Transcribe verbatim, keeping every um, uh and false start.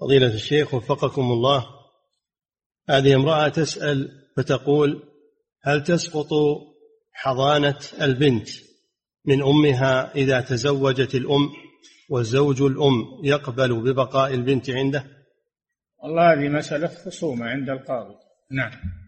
فضيلة الشيخ وفقكم الله، هذه امرأة تسأل فتقول: هل تسقط حضانة البنت من أمها إذا تزوجت الأم والزوج الأم يقبل ببقاء البنت عنده؟ والله هذه مسألة خصومة عند القاضي. نعم.